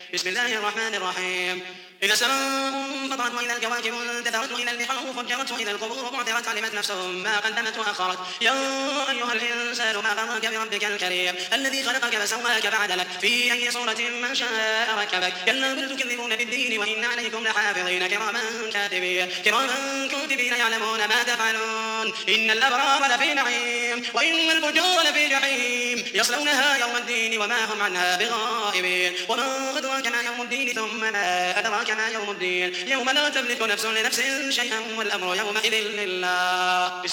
بسم الله الرحمن الرحيم. إذا السماء انفطرت وإذا الكواكب انتثرت وإذا البحار فجرت وإذا القبور بعثرت علمت نفس ما قدمت وأخرت. يا أيها الإنسان ما غرك بربك الكريم الذي خلقك فسواك فعدلك في أي صورة ما شاء ركبك. كلا بل تكذبون بالدين وإن عليكم لحافظين كراما كاتبين يعلمون ما تفعلون. إن الأبرار لفي نعيم وإن الفجار لفي جحيم يصلونها يوم الدين وما هم عنها بغائبين. وما أدراك ما يوم الدين ثم ما أدراك ما يوم الدين يوم لا تملك نفس لنفس شيئا والأمر يومئذ لله.